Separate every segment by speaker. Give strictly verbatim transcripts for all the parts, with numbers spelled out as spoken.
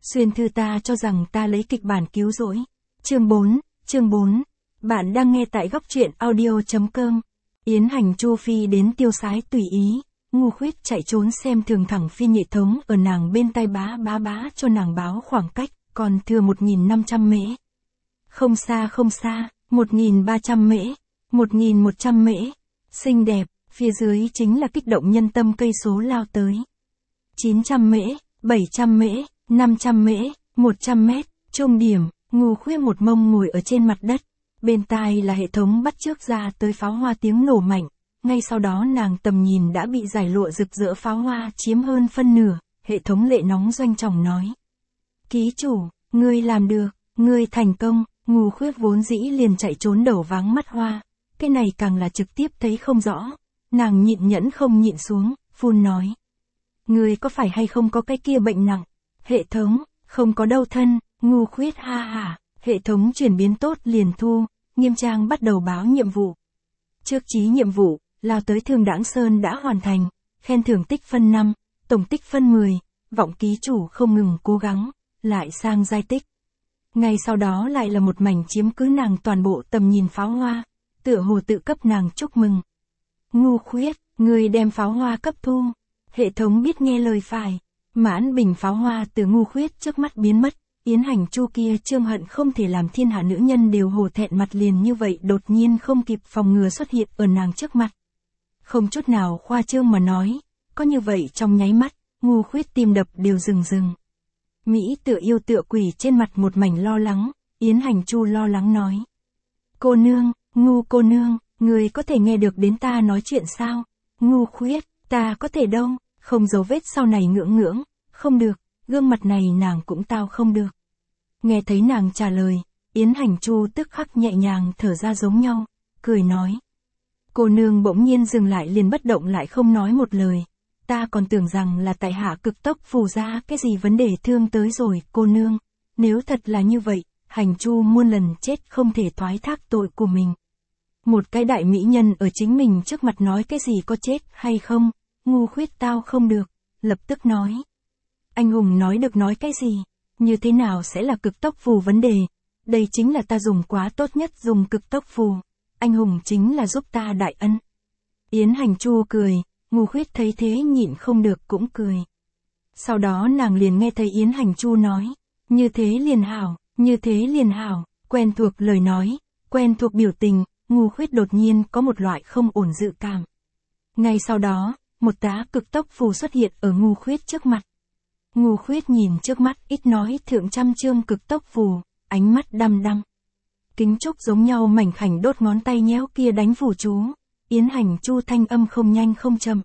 Speaker 1: Xuyên thư ta cho rằng ta lấy kịch bản cứu rỗi. Chương bốn, chương bốn. Bạn đang nghe tại góc truyện audio chấm com. Yến Hành Chu phi đến tiêu sái tùy ý, ngu khuyết chạy trốn xem thường thẳng phi nhị thống ở nàng bên tai bá bá bá cho nàng báo khoảng cách, còn thừa một nghìn năm trăm mễ. Không xa không xa, một nghìn ba trăm mễ, một nghìn một trăm mễ. Xinh đẹp, phía dưới chính là kích động nhân tâm cây số lao tới. chín trăm mễ, bảy trăm mễ, năm trăm mễ, một trăm mét, trung điểm, ngu khuyết một mông ngồi ở trên mặt đất. Bên tai là hệ thống bắt chước ra tới pháo hoa tiếng nổ mạnh, ngay sau đó nàng tầm nhìn đã bị giải lụa rực rỡ pháo hoa chiếm hơn phân nửa, hệ thống lệ nóng doanh trọng nói. Ký chủ, ngươi làm được, ngươi thành công, ngu khuyết vốn dĩ liền chạy trốn đầu váng mắt hoa, cái này càng là trực tiếp thấy không rõ, nàng nhịn nhẫn không nhịn xuống, phun nói. Ngươi có phải hay không có cái kia bệnh nặng? Hệ thống, không có đâu thân, ngu khuyết ha hả, hệ thống chuyển biến tốt liền thu, nghiêm trang bắt đầu báo nhiệm vụ. Trước chí nhiệm vụ, lao tới Thương Đãng Sơn đã hoàn thành, khen thưởng tích phân năm, tổng tích phân mười, vọng ký chủ không ngừng cố gắng, lại sang giai tích. Ngay sau đó lại là một mảnh chiếm cứ nàng toàn bộ tầm nhìn pháo hoa, tựa hồ tự cấp nàng chúc mừng. Ngu khuyết, người đem pháo hoa cấp thu, hệ thống biết nghe lời phải, mãn bình pháo hoa từ ngu khuyết trước mắt biến mất. Yến Hành Chu kia trương hận không thể làm thiên hạ nữ nhân đều hổ thẹn mặt liền như vậy đột nhiên không kịp phòng ngừa xuất hiện ở nàng trước mặt. Không chút nào khoa trương mà nói, có như vậy trong nháy mắt, ngu khuyết tim đập đều rừng rừng. Mỹ tựa yêu tựa quỷ trên mặt một mảnh lo lắng, Yến Hành Chu lo lắng nói. Cô nương, ngu cô nương, người có thể nghe được đến ta nói chuyện sao? Ngu khuyết, ta có thể đâu, không dấu vết sau này ngưỡng ngưỡng, không được. Gương mặt này nàng cũng tao không được. Nghe thấy nàng trả lời, Yến Hành Chu tức khắc nhẹ nhàng thở ra giống nhau, cười nói. Cô nương bỗng nhiên dừng lại liền bất động lại không nói một lời. Ta còn tưởng rằng là tại hạ cực tốc phù ra cái gì vấn đề thương tới rồi, cô nương. Nếu thật là như vậy, Hành Chu muôn lần chết không thể thoái thác tội của mình. Một cái đại mỹ nhân ở chính mình trước mặt nói cái gì có chết hay không, ngu khuyết tao không được, lập tức nói. Anh hùng nói được nói cái gì, như thế nào sẽ là cực tốc phù vấn đề, đây chính là ta dùng quá tốt nhất dùng cực tốc phù, anh hùng chính là giúp ta đại ân. Yến Hành Chu cười, ngu khuyết thấy thế nhịn không được cũng cười. Sau đó nàng liền nghe thấy Yến Hành Chu nói, như thế liền hảo, như thế liền hảo, quen thuộc lời nói, quen thuộc biểu tình, ngu khuyết đột nhiên có một loại không ổn dự cảm. Ngay sau đó, một tá cực tốc phù xuất hiện ở ngu khuyết trước mặt. Ngu khuyết nhìn trước mắt ít nói thượng trăm chương cực tốc phù, ánh mắt đăm đăm. Kính trúc giống nhau mảnh khảnh đốt ngón tay nhéo kia đánh phù chú, Yến Hành Chu thanh âm không nhanh không chậm.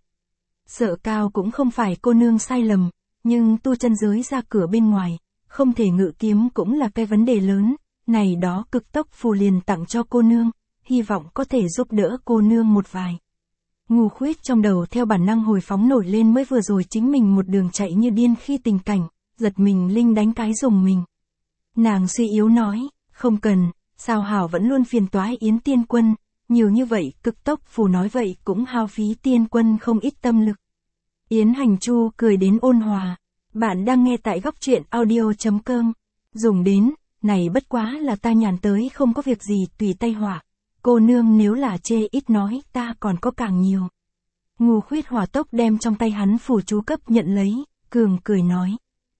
Speaker 1: Sợ cao cũng không phải cô nương sai lầm, nhưng tu chân giới ra cửa bên ngoài, không thể ngự kiếm cũng là cái vấn đề lớn, này đó cực tốc phù liền tặng cho cô nương, hy vọng có thể giúp đỡ cô nương một vài. Ngu khuyết trong đầu theo bản năng hồi phóng nổi lên mới vừa rồi chính mình một đường chạy như điên khi tình cảnh, giật mình linh đánh cái dùng mình. Nàng suy yếu nói, không cần, sao hảo vẫn luôn phiền toái Yến tiên quân, nhiều như vậy cực tốc phù nói vậy cũng hao phí tiên quân không ít tâm lực. Yến Hành Chu cười đến ôn hòa, bạn đang nghe tại góc truyện audio chấm com, dùng đến, này bất quá là ta nhàn tới không có việc gì tùy tay họa. Cô nương nếu là chê ít nói ta còn có càng nhiều. Ngu khuyết hỏa tốc đem trong tay hắn phù chú cấp nhận lấy, cường cười nói.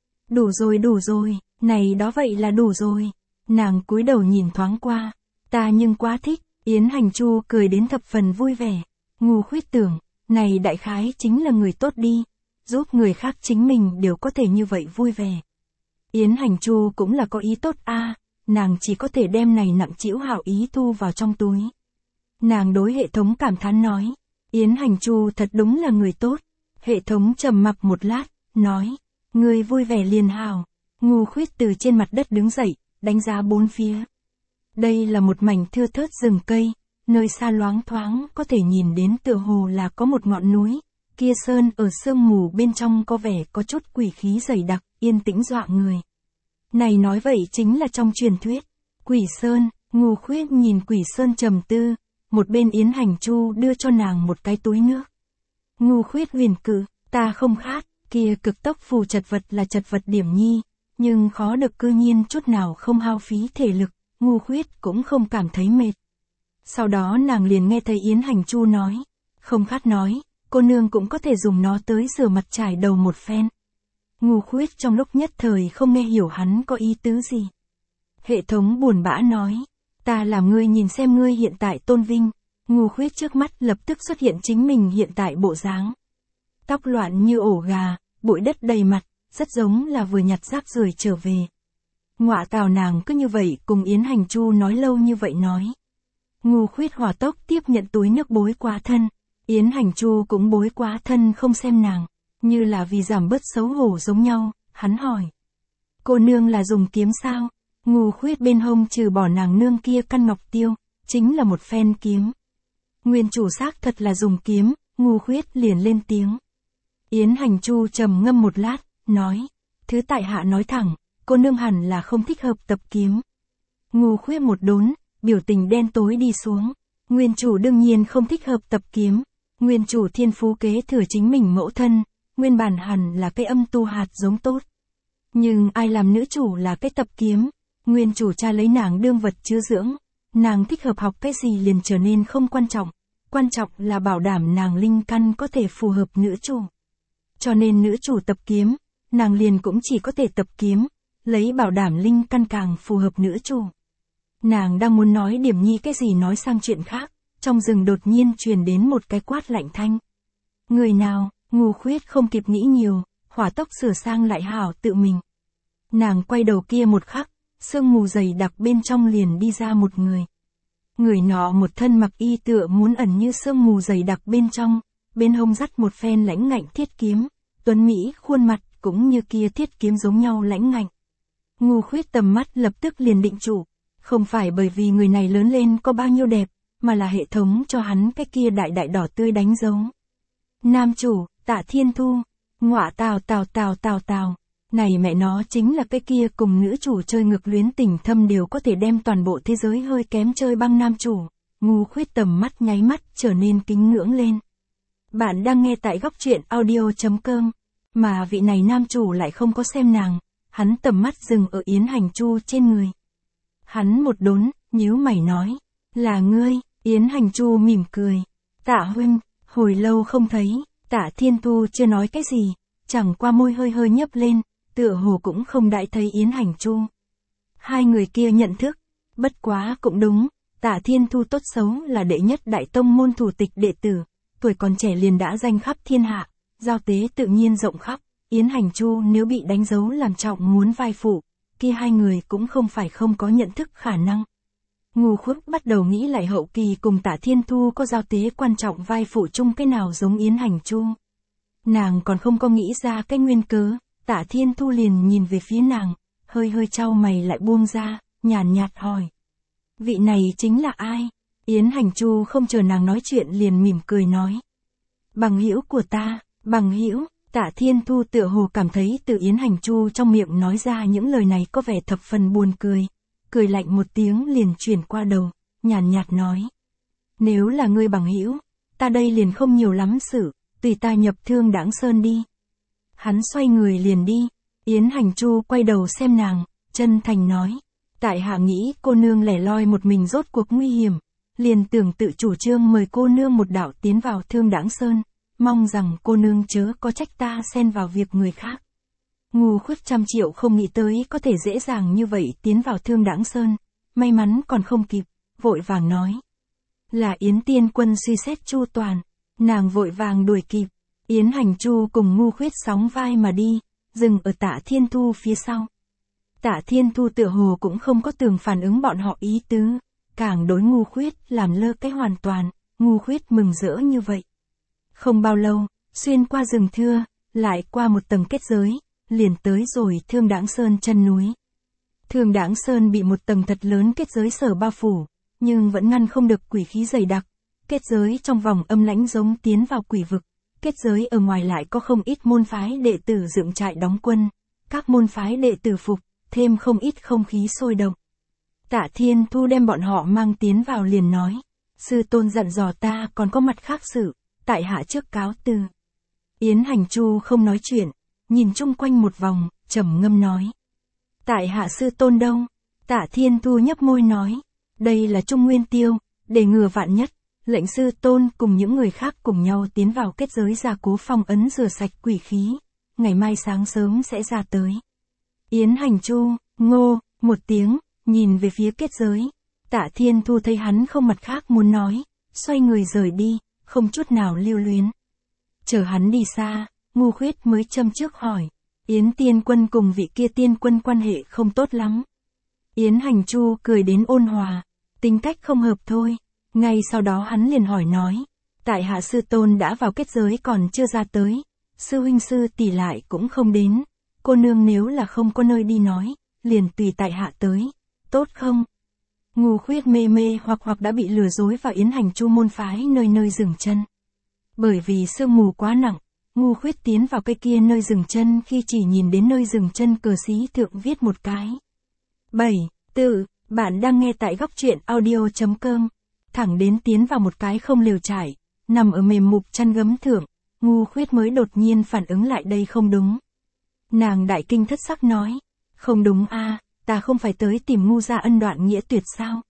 Speaker 1: Đủ rồi đủ rồi, này đó vậy là đủ rồi. Nàng cúi đầu nhìn thoáng qua, ta nhưng quá thích, Yến Hành Chu cười đến thập phần vui vẻ. Ngu khuyết tưởng, này đại khái chính là người tốt đi, giúp người khác chính mình đều có thể như vậy vui vẻ. Yến Hành Chu cũng là có ý tốt a. À. Nàng chỉ có thể đem này nặng trĩu hảo ý thu vào trong túi. Nàng đối hệ thống cảm thán nói, Yến Hành Chu thật đúng là người tốt. Hệ thống trầm mặc một lát, nói, người vui vẻ liền hảo. Ngu khuyết từ trên mặt đất đứng dậy, đánh giá bốn phía. Đây là một mảnh thưa thớt rừng cây, nơi xa loáng thoáng có thể nhìn đến tựa hồ là có một ngọn núi. Kia sơn ở sương mù bên trong có vẻ có chút quỷ khí dày đặc, yên tĩnh dọa người. Này nói vậy chính là trong truyền thuyết, Quỷ Sơn, ngu khuyết nhìn Quỷ Sơn trầm tư, một bên Yến Hành Chu đưa cho nàng một cái túi nước. Ngu khuyết huyền cự, ta không khát, kia cực tốc phù chật vật là chật vật điểm nhi, nhưng khó được cư nhiên chút nào không hao phí thể lực, Ngu Khuyết cũng không cảm thấy mệt. Sau đó nàng liền nghe thấy Yến Hành Chu nói, không khát nói, cô nương cũng có thể dùng nó tới rửa mặt trải đầu một phen. Ngu Khuyết trong lúc nhất thời không nghe hiểu hắn có ý tứ gì. Hệ thống buồn bã nói, ta làm ngươi nhìn xem ngươi hiện tại tôn vinh. Ngu Khuyết trước mắt lập tức xuất hiện chính mình hiện tại bộ dáng. Tóc loạn như ổ gà, bụi đất đầy mặt, rất giống là vừa nhặt rác rưởi trở về. Ngọa tào nàng cứ như vậy cùng Yến Hành Chu nói lâu như vậy nói. Ngu Khuyết hỏa tốc tiếp nhận túi nước bối quá thân. Yến Hành Chu cũng bối quá thân không xem nàng, như là vì giảm bớt xấu hổ giống nhau, hắn hỏi. Cô nương là dùng kiếm sao? Ngu Khuyết bên hông trừ bỏ nàng nương kia căn ngọc tiêu, chính là một phen kiếm. Nguyên chủ xác thật là dùng kiếm, Ngu Khuyết liền lên tiếng. Yến Hành Chu trầm ngâm một lát, nói, thứ tại hạ nói thẳng, cô nương hẳn là không thích hợp tập kiếm. Ngu Khuyết một đốn, biểu tình đen tối đi xuống. Nguyên chủ đương nhiên không thích hợp tập kiếm. Nguyên chủ thiên phú kế thừa chính mình mẫu thân, nguyên bản hẳn là cái âm tu hạt giống tốt. Nhưng ai làm nữ chủ là cái tập kiếm, nguyên chủ cha lấy nàng đương vật chứa dưỡng, nàng thích hợp học cái gì liền trở nên không quan trọng, quan trọng là bảo đảm nàng linh căn có thể phù hợp nữ chủ. Cho nên nữ chủ tập kiếm, nàng liền cũng chỉ có thể tập kiếm, lấy bảo đảm linh căn càng phù hợp nữ chủ. Nàng đang muốn nói điểm nhi cái gì nói sang chuyện khác, trong rừng đột nhiên truyền đến một cái quát lạnh thanh. Người nào? Ngu Khuyết không kịp nghĩ nhiều, hỏa tốc sửa sang lại hảo tự mình. Nàng quay đầu kia một khắc, sương mù dày đặc bên trong liền đi ra một người. Người nọ một thân mặc y tựa muốn ẩn như sương mù dày đặc bên trong, bên hông dắt một phen lãnh ngạnh thiết kiếm, tuấn mỹ khuôn mặt cũng như kia thiết kiếm giống nhau lãnh ngạnh. Ngu Khuyết tầm mắt lập tức liền định trụ, không phải bởi vì người này lớn lên có bao nhiêu đẹp, mà là hệ thống cho hắn cái kia đại đại đỏ tươi đánh dấu. Nam chủ, Tạ Thiên Thu, ngọa tào tào tào tào tào, này mẹ nó chính là cái kia cùng nữ chủ chơi ngược luyến tình thâm đều có thể đem toàn bộ thế giới hơi kém chơi băng nam chủ. Ngu Khuyết tầm mắt nháy mắt trở nên kính ngưỡng lên. Bạn đang nghe tại góc truyện audio chấm com, mà vị này nam chủ lại không có xem nàng, hắn tầm mắt dừng ở Yến Hành Chu trên người. Hắn một đốn, nhíu mày nói, là ngươi. Yến Hành Chu mỉm cười, Tạ huynh, hồi lâu không thấy. Tạ Thiên Thu chưa nói cái gì, chẳng qua môi hơi hơi nhấp lên, tựa hồ cũng không đại thấy Yến Hành Chu. Hai người kia nhận thức, bất quá cũng đúng, Tạ Thiên Thu tốt xấu là đệ nhất đại tông môn thủ tịch đệ tử, tuổi còn trẻ liền đã danh khắp thiên hạ, giao tế tự nhiên rộng khắp. Yến Hành Chu nếu bị đánh dấu làm trọng muốn vai phụ, kia hai người cũng không phải không có nhận thức khả năng. Ngu Khuyết bắt đầu nghĩ lại hậu kỳ cùng Tạ Thiên Thu có giao tế quan trọng vai phụ chung cái nào giống Yến Hành Chu. Nàng còn không có nghĩ ra cái nguyên cớ, Tạ Thiên Thu liền nhìn về phía nàng, hơi hơi trao mày lại buông ra, nhàn nhạt hỏi. Vị này chính là ai? Yến Hành Chu không chờ nàng nói chuyện liền mỉm cười nói. Bằng hữu của ta, bằng hữu. Tạ Thiên Thu tựa hồ cảm thấy từ Yến Hành Chu trong miệng nói ra những lời này có vẻ thập phần buồn cười. Cười lạnh một tiếng liền chuyển qua đầu, nhàn nhạt nói. Nếu là ngươi bằng hữu, ta đây liền không nhiều lắm sự, tùy ta nhập Thương Đãng Sơn đi. Hắn xoay người liền đi, Yến Hành Chu quay đầu xem nàng, chân thành nói. Tại hạ nghĩ cô nương lẻ loi một mình rốt cuộc nguy hiểm, liền tưởng tự chủ trương mời cô nương một đạo tiến vào Thương Đãng Sơn, mong rằng cô nương chớ có trách ta xen vào việc người khác. Ngu Khuyết trăm triệu không nghĩ tới có thể dễ dàng như vậy tiến vào Thương Đãng Sơn, may mắn còn không kịp, vội vàng nói. Là Yến Tiên Quân suy xét chu toàn, nàng vội vàng đuổi kịp, Yến Hành Chu cùng Ngu Khuyết sóng vai mà đi, dừng ở Tạ Thiên Thu phía sau. Tạ Thiên Thu tựa hồ cũng không có tường phản ứng bọn họ ý tứ, càng đối Ngu Khuyết làm lơ cái hoàn toàn, Ngu Khuyết mừng rỡ như vậy. Không bao lâu, xuyên qua rừng thưa, lại qua một tầng kết giới, liền tới rồi Thương Đãng Sơn chân núi. Thương Đãng Sơn bị một tầng thật lớn kết giới sở bao phủ, nhưng vẫn ngăn không được quỷ khí dày đặc. Kết giới trong vòng âm lãnh giống tiến vào quỷ vực. Kết giới ở ngoài lại có không ít môn phái đệ tử dựng trại đóng quân. Các môn phái đệ tử phục, thêm không ít không khí sôi động. Tạ Thiên Thu đem bọn họ mang tiến vào liền nói. Sư tôn dặn dò ta còn có mặt khác sự, tại hạ trước cáo từ. Yến Hành Chu không nói chuyện, nhìn chung quanh một vòng, trầm ngâm nói. Tại hạ sư tôn đâu? Tạ Thiên Thu nhấp môi nói. Đây là Trung Nguyên Tiêu, để ngừa vạn nhất. Lệnh sư tôn cùng những người khác cùng nhau tiến vào kết giới gia cố phong ấn rửa sạch quỷ khí. Ngày mai sáng sớm sẽ ra tới. Yến Hành Chu, ngô, một tiếng, nhìn về phía kết giới. Tạ Thiên Thu thấy hắn không mặt khác muốn nói, xoay người rời đi, không chút nào lưu luyến. Chờ hắn đi xa, Ngu Khuyết mới châm trước hỏi. Yến Tiên Quân cùng vị kia tiên quân quan hệ không tốt lắm. Yến Hành Chu cười đến ôn hòa, tính cách không hợp thôi. Ngay sau đó hắn liền hỏi nói. Tại hạ sư tôn đã vào kết giới còn chưa ra tới. Sư huynh sư tỷ lại cũng không đến. Cô nương nếu là không có nơi đi nói, liền tùy tại hạ tới. Tốt không? Ngu Khuyết mê mê hoặc hoặc đã bị lừa dối vào Yến Hành Chu môn phái nơi nơi dừng chân. Bởi vì sương mù quá nặng, Ngu Khuyết tiến vào cây kia nơi dừng chân khi chỉ nhìn đến nơi dừng chân cờ xí thượng viết một cái. bảy. Tự, bạn đang nghe tại góc truyện audio.com. Thẳng đến tiến vào một cái không lều trải, nằm ở mềm mục chăn gấm thượng, Ngu Khuyết mới đột nhiên phản ứng lại đây không đúng. Nàng đại kinh thất sắc nói. Không đúng a, ta không phải tới tìm Ngu gia ân đoạn nghĩa tuyệt sao?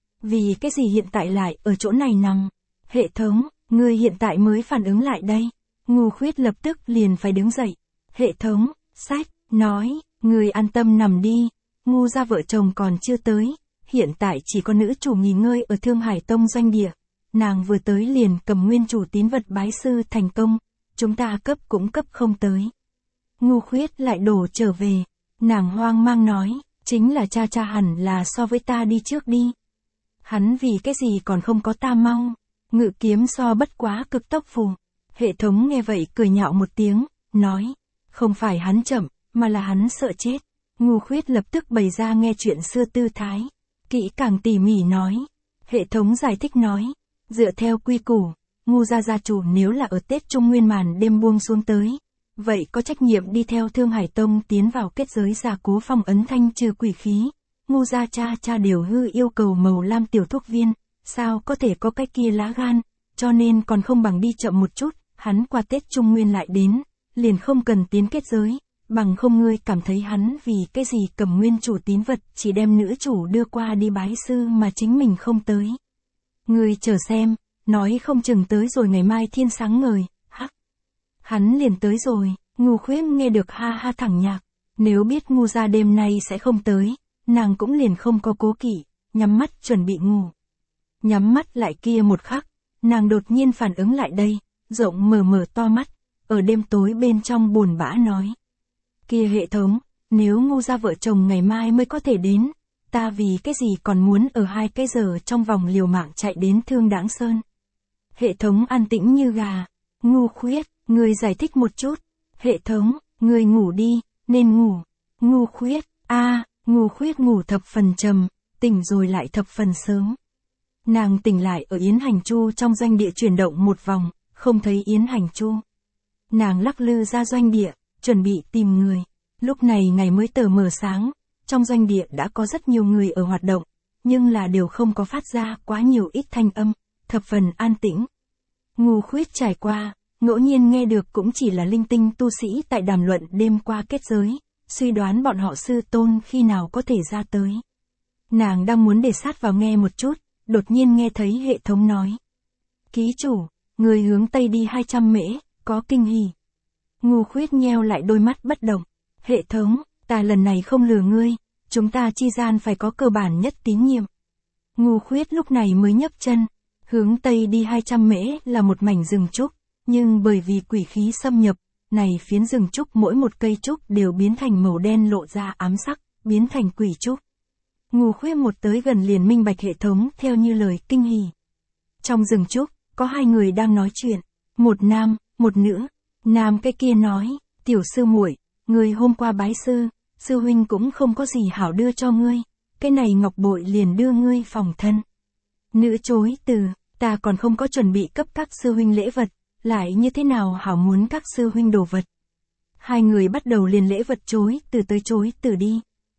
Speaker 1: Vì cái gì hiện tại lại ở chỗ này nằm? Hệ thống, ngươi hiện tại mới phản ứng lại đây. Ngu Khuyết lập tức liền phải đứng dậy. Hệ thống, sách, nói, ngươi an tâm nằm đi. Ngu gia vợ chồng còn chưa tới. Hiện tại chỉ có nữ chủ nghỉ ngơi ở Thương Hải Tông doanh địa. Nàng vừa tới liền cầm nguyên chủ tín vật bái sư thành công. Chúng ta cấp cũng cấp không tới. Ngu Khuyết lại đổ trở về. Nàng hoang mang nói, chính là cha cha hẳn là so với ta đi trước đi. Hắn vì cái gì còn không có ta mau. Ngự kiếm so bất quá cực tốc phù. Hệ thống nghe vậy cười nhạo một tiếng, nói, không phải hắn chậm, mà là hắn sợ chết. Ngu Khuyết lập tức bày ra nghe chuyện xưa tư thái. Kỹ càng tỉ mỉ nói. Hệ thống giải thích nói, dựa theo quy củ, Ngu gia gia chủ nếu là ở Tết Trung Nguyên màn đêm buông xuống tới. Vậy có trách nhiệm đi theo Thương Hải Tông tiến vào kết giới gia cố phong ấn thanh trừ quỷ khí. Ngu gia cha cha điều hư yêu cầu màu lam tiểu thuốc viên, sao có thể có cái kia lá gan, cho nên còn không bằng đi chậm một chút, hắn qua Tết Trung Nguyên lại đến, liền không cần tiến kết giới, bằng không ngươi cảm thấy hắn vì cái gì cầm nguyên chủ tín vật chỉ đem nữ chủ đưa qua đi bái sư mà chính mình không tới. Ngươi chờ xem, nói không chừng tới rồi ngày mai thiên sáng ngời, hắc. Hắn liền tới rồi, Ngu Khuyết nghe được ha ha thẳng nhạc, nếu biết Ngu gia đêm nay sẽ không tới, nàng cũng liền không có cố kỵ, nhắm mắt chuẩn bị ngủ. Nhắm mắt lại kia một khắc, nàng đột nhiên phản ứng lại đây, rộng mở mở to mắt, ở đêm tối bên trong buồn bã nói. Kia hệ thống, nếu Ngu gia vợ chồng ngày mai mới có thể đến, ta vì cái gì còn muốn ở hai cái giờ trong vòng liều mạng chạy đến Thương Đãng Sơn. Hệ thống an tĩnh như gà. Ngu Khuyết, ngươi giải thích một chút. Hệ thống, ngươi ngủ đi, nên ngủ. Ngu Khuyết, a, à, Ngu Khuyết ngủ thập phần trầm, tỉnh rồi lại thập phần sớm. Nàng tỉnh lại ở Yến Hành Chu trong doanh địa chuyển động một vòng, không thấy Yến Hành Chu. Nàng lắc lư ra doanh địa, chuẩn bị tìm người. Lúc này ngày mới tờ mờ sáng, trong doanh địa đã có rất nhiều người ở hoạt động, nhưng là đều không có phát ra quá nhiều ít thanh âm, thập phần an tĩnh. Ngu Khuyết trải qua, ngẫu nhiên nghe được cũng chỉ là linh tinh tu sĩ tại đàm luận đêm qua kết giới, suy đoán bọn họ sư tôn khi nào có thể ra tới. Nàng đang muốn để sát vào nghe một chút, đột nhiên nghe thấy hệ thống nói. Ký chủ, người hướng Tây đi hai trăm mễ, có kinh hỉ. Ngu Khuyết nheo lại đôi mắt bất động. Hệ thống, ta lần này không lừa ngươi, chúng ta chi gian phải có cơ bản nhất tín nhiệm. Ngu Khuyết lúc này mới nhấc chân, hướng Tây đi hai trăm mễ là một mảnh rừng trúc, nhưng bởi vì quỷ khí xâm nhập, này phiến rừng trúc mỗi một cây trúc đều biến thành màu đen lộ ra ám sắc, biến thành quỷ trúc. Ngu Khuyết một tới gần liền minh bạch hệ thống theo như lời kinh hỉ. Trong rừng trúc, có hai người đang nói chuyện, một nam, một nữ. Nam cái kia nói, tiểu sư muội, ngươi hôm qua bái sư, sư huynh cũng không có gì hảo đưa cho ngươi, cái này ngọc bội liền đưa ngươi phòng thân. Nữ chối từ, ta còn không có chuẩn bị cấp các sư huynh lễ vật, lại như thế nào hảo muốn các sư huynh đồ vật. Hai người bắt đầu liền lễ vật chối từ tới chối từ đi.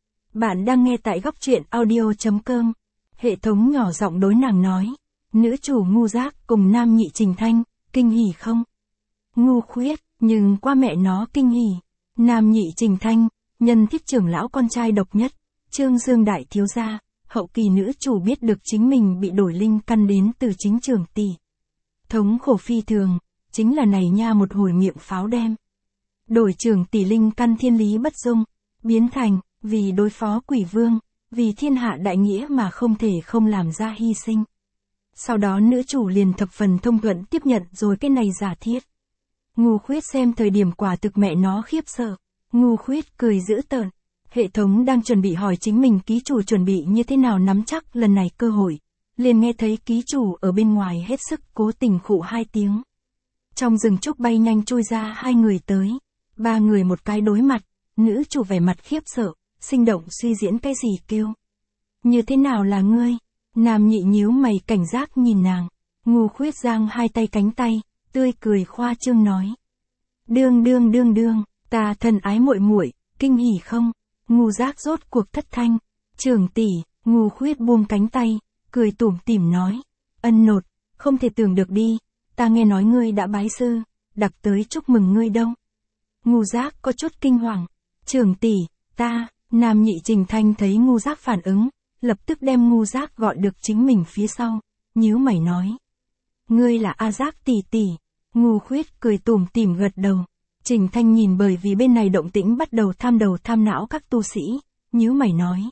Speaker 1: Bạn đang nghe tại góc truyện audio.com. Hệ thống nhỏ giọng đối nàng nói, nữ chủ Ngu Giác cùng nam nhị Trình Thanh, kinh hỉ không? Ngu Khuyết, nhưng qua mẹ nó kinh hỉ. Nam nhị Trình Thanh, Nhân thiết trưởng lão con trai độc nhất, Trương Dương đại thiếu gia, hậu kỳ nữ chủ biết được chính mình bị đổi linh căn đến từ chính Trường Tỷ. Thống khổ phi thường, chính là này nha một hồi miệng pháo đem. Đổi Trường Tỷ linh căn thiên lý bất dung, biến thành, vì đối phó quỷ vương, vì thiên hạ đại nghĩa mà không thể không làm ra hy sinh. Sau đó nữ chủ liền thập phần thông thuận tiếp nhận rồi cái này giả thiết. Ngu Khuyết xem thời điểm quả thực mẹ nó khiếp sợ. Ngu Khuyết cười dữ tợn. Hệ thống đang chuẩn bị hỏi chính mình ký chủ chuẩn bị như thế nào nắm chắc lần này cơ hội. Liền nghe thấy ký chủ ở bên ngoài hết sức cố tình khụ hai tiếng. Trong rừng trúc bay nhanh chui ra hai người tới. Ba người một cái đối mặt. Nữ chủ vẻ mặt khiếp sợ, sinh động suy diễn cái gì kêu. Như thế nào là ngươi? Nam nhị nhíu mày cảnh giác nhìn nàng. Ngu Khuyết giang hai tay cánh tay, tươi cười khoa trương nói. Đương đương đương đương, ta thân ái muội muội, kinh hỉ không? Ngu Giác rốt cuộc thất thanh. Trường tỷ, Ngu Khuyết buông cánh tay, cười tủm tỉm nói. Ân nột, không thể tưởng được đi, ta nghe nói ngươi đã bái sư, đặc tới chúc mừng ngươi đâu. Ngu Giác có chút kinh hoàng. Trường tỷ, ta, Nam nhị Trình Thanh thấy Ngu Giác phản ứng, lập tức đem Ngu Giác gọi được chính mình phía sau, nhíu mày nói. Ngươi là A Giác tỷ tỷ. Ngu Khuyết cười tủm tỉm gật đầu. Trình Thanh nhìn bởi vì bên này động tĩnh bắt đầu tham đầu tham não các tu sĩ, nhíu mày nói.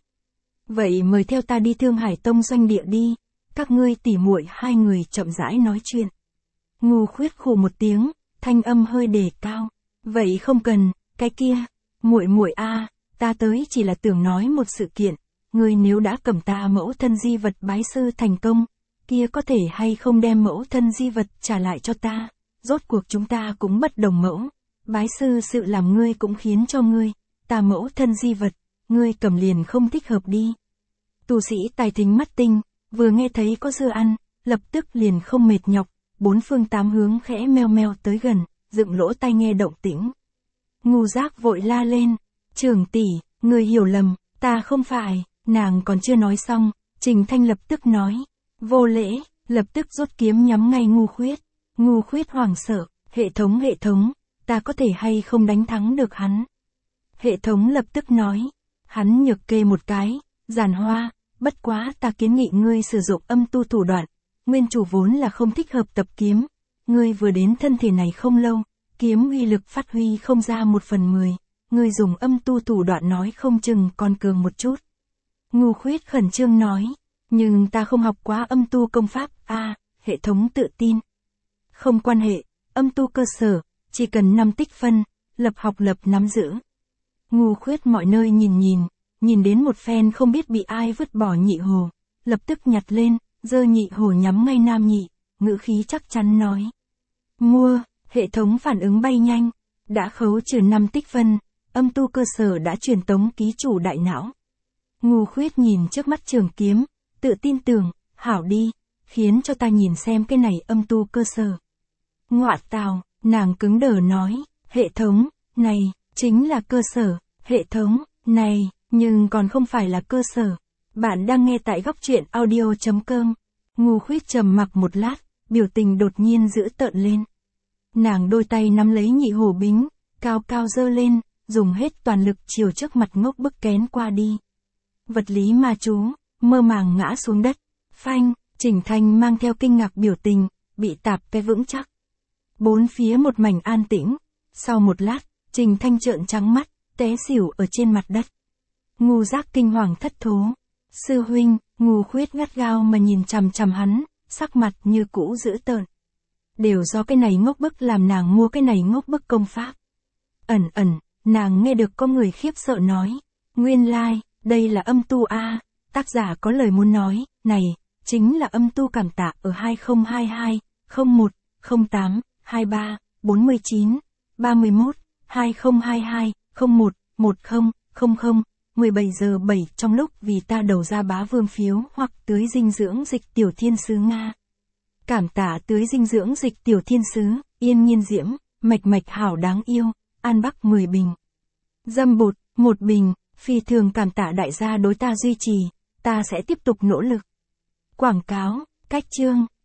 Speaker 1: Vậy mời theo ta đi Thương Hải Tông doanh địa đi, các ngươi tỉ muội hai người chậm rãi nói chuyện. Ngu Khuyết khụ một tiếng, thanh âm hơi đề cao. Vậy không cần, cái kia, muội muội a, ta tới chỉ là tưởng nói một sự kiện, ngươi nếu đã cầm ta mẫu thân di vật bái sư thành công, kia có thể hay không đem mẫu thân di vật trả lại cho ta, rốt cuộc chúng ta cũng bất đồng mẫu. Bái sư sự làm ngươi cũng khiến cho ngươi, ta mẫu thân di vật, ngươi cầm liền không thích hợp đi. Tu sĩ tài thính mắt tinh, vừa nghe thấy có dưa ăn, lập tức liền không mệt nhọc, bốn phương tám hướng khẽ meo meo tới gần, dựng lỗ tai nghe động tĩnh. Ngu Giác vội la lên, Trường tỷ, ngươi hiểu lầm, ta không phải, nàng còn chưa nói xong, Trình Thanh lập tức nói, vô lễ, lập tức rút kiếm nhắm ngay Ngu Khuyết. Ngu Khuyết hoảng sợ, hệ thống hệ thống, ta có thể hay không đánh thắng được hắn. Hệ thống lập tức nói, hắn nhược kê một cái, giàn hoa, bất quá ta kiến nghị ngươi sử dụng âm tu thủ đoạn, nguyên chủ vốn là không thích hợp tập kiếm, ngươi vừa đến thân thể này không lâu, kiếm uy lực phát huy không ra một phần mười, ngươi dùng âm tu thủ đoạn nói không chừng còn cường một chút. Ngu Khuyết khẩn trương nói, nhưng ta không học quá âm tu công pháp, a, à, hệ thống tự tin. Không quan hệ, âm tu cơ sở, chỉ cần năm tích phân, lập học lập nắm giữ. Ngu Khuyết mọi nơi nhìn nhìn, nhìn đến một phen không biết bị ai vứt bỏ nhị hồ, lập tức nhặt lên, giơ nhị hồ nhắm ngay Nam nhị, ngữ khí chắc chắn nói. Mua, hệ thống phản ứng bay nhanh, đã khấu trừ năm tích phân, âm tu cơ sở đã truyền tống ký chủ đại não. Ngu Khuyết nhìn trước mắt trường kiếm, tự tin tưởng, hảo đi, khiến cho ta nhìn xem cái này âm tu cơ sở. Ngọa tào, nàng cứng đờ nói, hệ thống, này, chính là cơ sở, hệ thống, này, nhưng còn không phải là cơ sở. Bạn đang nghe tại góc truyện audio chấm com. Ngu Khuyết trầm mặc một lát, biểu tình đột nhiên dữ tợn lên. Nàng đôi tay nắm lấy nhị hổ bính, cao cao giơ lên, dùng hết toàn lực chiều trước mặt ngốc bức kén qua đi. Vật lý ma chú, mơ màng ngã xuống đất, phanh, Trình Thanh mang theo kinh ngạc biểu tình, bị tạp cái vững chắc. Bốn phía một mảnh an tĩnh, sau một lát, Trình Thanh trợn trắng mắt, té xỉu ở trên mặt đất. Ngu Giác kinh hoàng thất thố. Sư huynh, Ngu Khuyết gắt gao mà nhìn chằm chằm hắn, sắc mặt như cũ dữ tợn. Đều do cái này ngốc bức làm nàng mua cái này ngốc bức công pháp. Ẩn ẩn, nàng nghe được có người khiếp sợ nói, nguyên lai, like, đây là âm tu a, tác giả có lời muốn nói, này, chính là âm tu cảm tạ ở hai không hai hai, không một, không tám, hai ba, bốn chín, ba mốt, hai không hai hai, không một, một không, không không, mười bảy giờ bảy trong lúc vì ta đầu ra bá vương phiếu hoặc tưới dinh dưỡng dịch tiểu thiên sứ Nga. Cảm tạ tưới dinh dưỡng dịch tiểu thiên sứ, yên nhiên diễm, mạch mạch hảo đáng yêu, An Bắc mười bình. Dâm bụt, một bình, phi thường cảm tạ đại gia đối ta duy trì, ta sẽ tiếp tục nỗ lực. Quảng cáo, cách chương.